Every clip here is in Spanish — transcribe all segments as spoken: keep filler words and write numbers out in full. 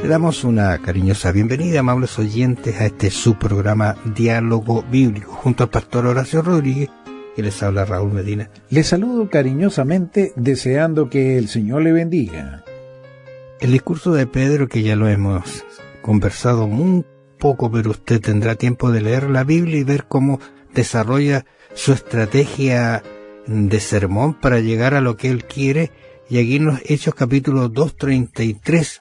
Le damos una cariñosa bienvenida, amables oyentes, a este subprograma Diálogo Bíblico, junto al pastor Horacio Rodríguez, que les habla Raúl Medina. Les saludo cariñosamente, deseando que el Señor le bendiga. El discurso de Pedro, que ya lo hemos conversado muy poco, pero usted tendrá tiempo de leer la Biblia y ver cómo desarrolla su estrategia de sermón para llegar a lo que él quiere. Y aquí en los Hechos capítulo dos, treinta y tres,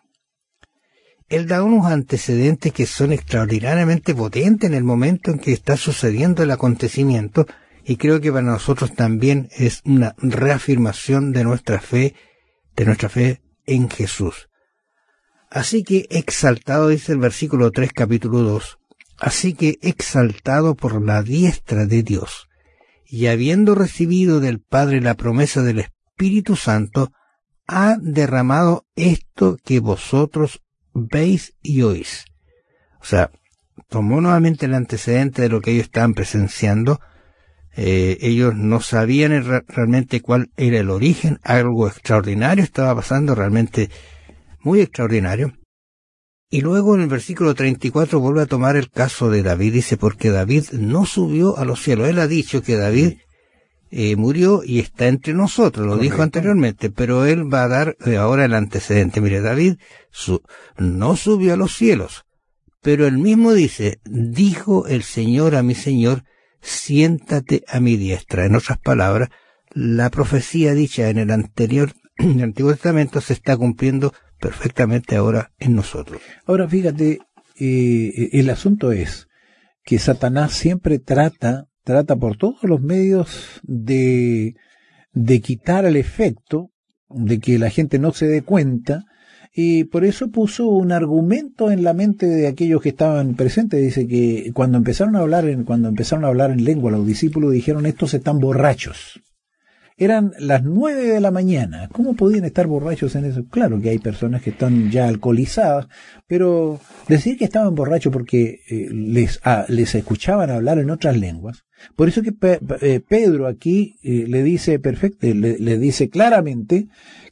él da unos antecedentes que son extraordinariamente potentes en el momento en que está sucediendo el acontecimiento, y creo que para nosotros también es una reafirmación de nuestra fe, de nuestra fe en Jesús. Así que exaltado, dice el versículo tres, capítulo dos, así que exaltado por la diestra de Dios, y habiendo recibido del Padre la promesa del Espíritu Santo, ha derramado esto que vosotros veis y oís. O sea, tomó nuevamente el antecedente de lo que ellos estaban presenciando. Eh, ellos no sabían el, realmente cuál era el origen. Algo extraordinario estaba pasando, realmente muy extraordinario. Y luego en el versículo treinta y cuatro vuelve a tomar el caso de David. Dice, porque David no subió a los cielos. Él ha dicho que David eh, murió y está entre nosotros, lo Correcto. Dijo anteriormente, pero él va a dar eh, ahora el antecedente. Mire, David su, no subió a los cielos, pero él mismo dice, dijo el Señor a mi Señor, siéntate a mi diestra. En otras palabras, la profecía dicha en el anterior, en el Antiguo Testamento, se está cumpliendo perfectamente ahora en nosotros. Ahora fíjate, eh, el asunto es que Satanás siempre trata, trata por todos los medios de, de quitar el efecto, de que la gente no se dé cuenta, y por eso puso un argumento en la mente de aquellos que estaban presentes. Dice que cuando empezaron a hablar en, cuando empezaron a hablar en lengua, los discípulos dijeron, estos están borrachos. Eran las nueve de la mañana. ¿Cómo podían estar borrachos en eso? Claro que hay personas que están ya alcoholizadas, pero decir que estaban borrachos porque eh, les, ah, les escuchaban hablar en otras lenguas. Por eso que Pe- eh, Pedro aquí eh, le dice perfecto, le, le dice claramente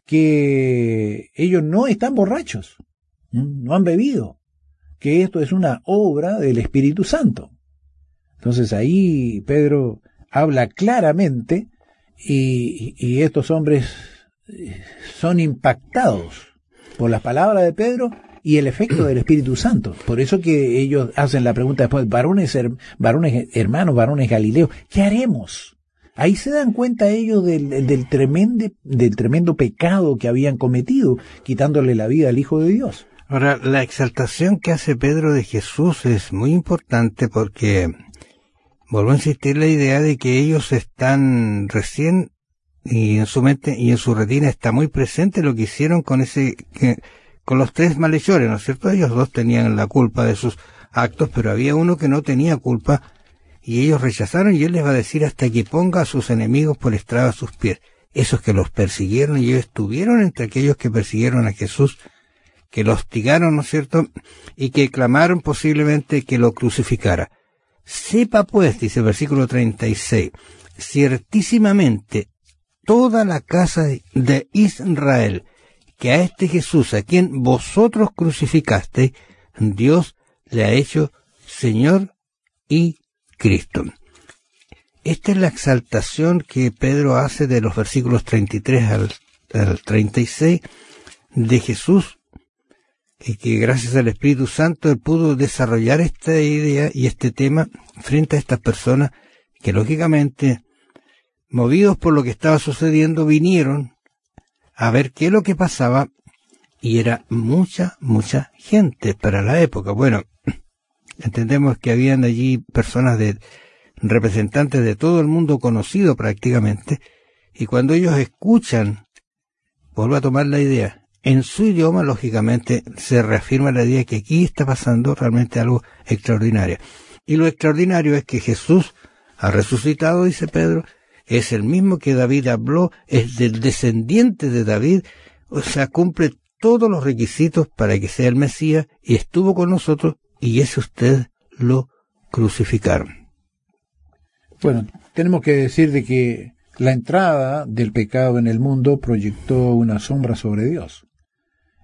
que ellos no están borrachos, no han bebido, que esto es una obra del Espíritu Santo. Entonces ahí Pedro habla claramente. Y, y estos hombres son impactados por las palabras de Pedro y el efecto del Espíritu Santo. Por eso que ellos hacen la pregunta después, varones, her, varones hermanos, varones Galileos, ¿qué haremos? Ahí se dan cuenta ellos del, del, tremendo, del tremendo pecado que habían cometido, quitándole la vida al Hijo de Dios. Ahora, la exaltación que hace Pedro de Jesús es muy importante porque vuelvo a insistir la idea de que ellos están recién, y en su mente y en su retina está muy presente lo que hicieron con ese, que, con los tres malhechores, ¿no es cierto? Ellos dos tenían la culpa de sus actos, pero había uno que no tenía culpa, y ellos rechazaron, y él les va a decir hasta que ponga a sus enemigos por estrado a sus pies. Esos que los persiguieron, y ellos estuvieron entre aquellos que persiguieron a Jesús, que lo hostigaron, ¿no es cierto? Y que clamaron posiblemente que lo crucificara. Sepa pues, dice el versículo treinta y seis, ciertísimamente toda la casa de Israel, que a este Jesús, a quien vosotros crucificasteis, Dios le ha hecho Señor y Cristo. Esta es la exaltación que Pedro hace de los versículos treinta y tres al, al treinta y seis de Jesús, y que gracias al Espíritu Santo él pudo desarrollar esta idea y este tema frente a estas personas que lógicamente, movidos por lo que estaba sucediendo, vinieron a ver qué es lo que pasaba, y era mucha, mucha gente para la época. Bueno, entendemos que habían allí personas de representantes de todo el mundo conocido prácticamente, y cuando ellos escuchan, vuelvo a tomar la idea, en su idioma, lógicamente, se reafirma la idea que aquí está pasando realmente algo extraordinario. Y lo extraordinario es que Jesús ha resucitado, dice Pedro, es el mismo que David habló, es del descendiente de David, o sea, cumple todos los requisitos para que sea el Mesías, y estuvo con nosotros, y ese ustedes lo crucificaron. Bueno, tenemos que decir de que la entrada del pecado en el mundo proyectó una sombra sobre Dios.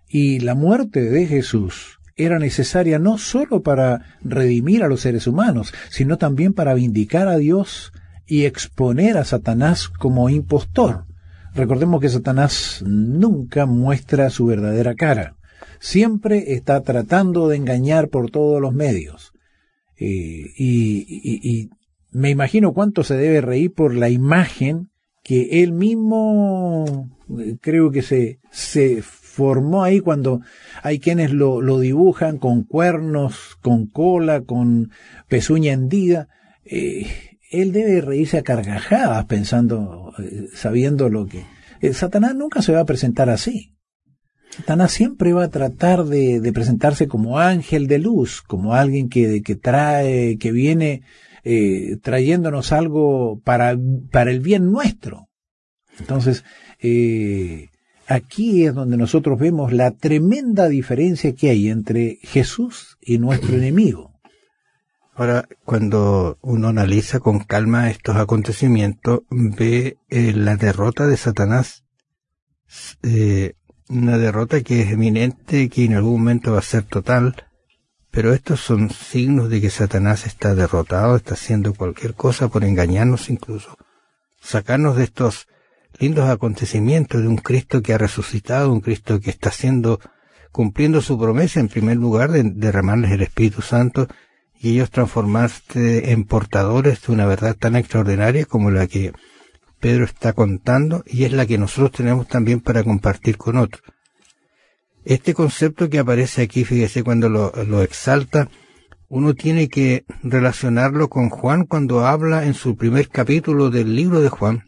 Y la muerte de Jesús era necesaria no sólo para redimir a los seres humanos, sino también para vindicar a Dios y exponer a Satanás como impostor. Recordemos que Satanás nunca muestra su verdadera cara. Siempre está tratando de engañar por todos los medios. Eh, y, y, y me imagino cuánto se debe reír por la imagen que él mismo, eh, creo que se, se formó ahí cuando hay quienes lo, lo dibujan con cuernos, con cola, con pezuña hendida. Eh, él debe reírse a carcajadas pensando, eh, sabiendo lo que... Eh, Satanás nunca se va a presentar así. Satanás siempre va a tratar de, de presentarse como ángel de luz, como alguien que, que trae, que viene eh, trayéndonos algo para, para el bien nuestro. Entonces, eh, aquí es donde nosotros vemos la tremenda diferencia que hay entre Jesús y nuestro enemigo. Ahora, cuando uno analiza con calma estos acontecimientos, ve eh, la derrota de Satanás, eh, una derrota que es eminente, que en algún momento va a ser total, pero estos son signos de que Satanás está derrotado, está haciendo cualquier cosa por engañarnos incluso, sacarnos de estos lindos acontecimientos de un Cristo que ha resucitado, un Cristo que está haciendo, cumpliendo su promesa en primer lugar de derramarles el Espíritu Santo, y ellos transformarse en portadores de una verdad tan extraordinaria como la que Pedro está contando, y es la que nosotros tenemos también para compartir con otros. Este concepto que aparece aquí, fíjese, cuando lo, lo exalta, uno tiene que relacionarlo con Juan cuando habla en su primer capítulo del libro de Juan.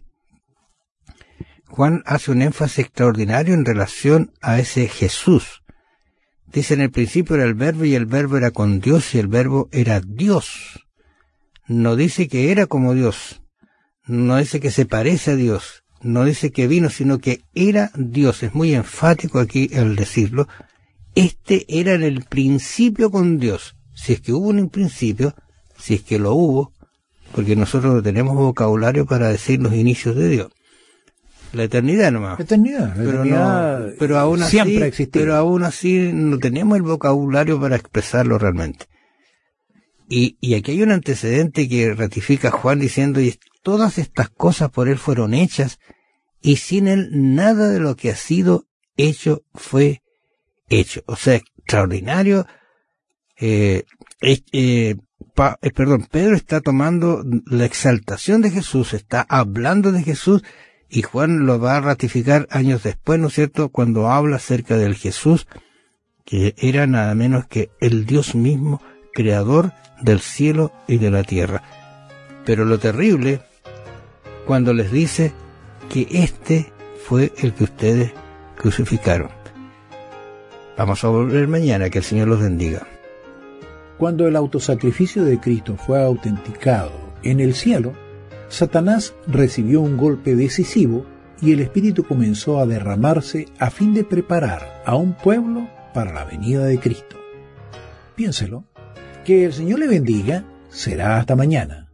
Juan hace un énfasis extraordinario en relación a ese Jesús. Dice, en el principio era el verbo y el verbo era con Dios y el verbo era Dios. No dice que era como Dios. No dice que se parece a Dios. No dice que vino, sino que era Dios. Es muy enfático aquí al decirlo. Este era en el principio con Dios. Si es que hubo un principio, si es que lo hubo, porque nosotros no tenemos vocabulario para decir los inicios de Dios. La eternidad nomás. La eternidad, la pero eternidad no, pero aún así, siempre ha existido. Pero aún así no tenemos el vocabulario para expresarlo realmente. Y, y aquí hay un antecedente que ratifica a Juan diciendo, y todas estas cosas por él fueron hechas, y sin él nada de lo que ha sido hecho fue hecho. O sea, extraordinario. Eh, eh, pa, eh, perdón, Pedro está tomando la exaltación de Jesús, está hablando de Jesús, y Juan lo va a ratificar años después, ¿no es cierto?, cuando habla acerca del Jesús, que era nada menos que el Dios mismo, creador del cielo y de la tierra. Pero lo terrible, cuando les dice que este fue el que ustedes crucificaron. Vamos a volver mañana, que el Señor los bendiga. Cuando el autosacrificio de Cristo fue autenticado en el cielo, Satanás recibió un golpe decisivo y el Espíritu comenzó a derramarse a fin de preparar a un pueblo para la venida de Cristo. Piénselo. Que el Señor le bendiga. Será hasta mañana.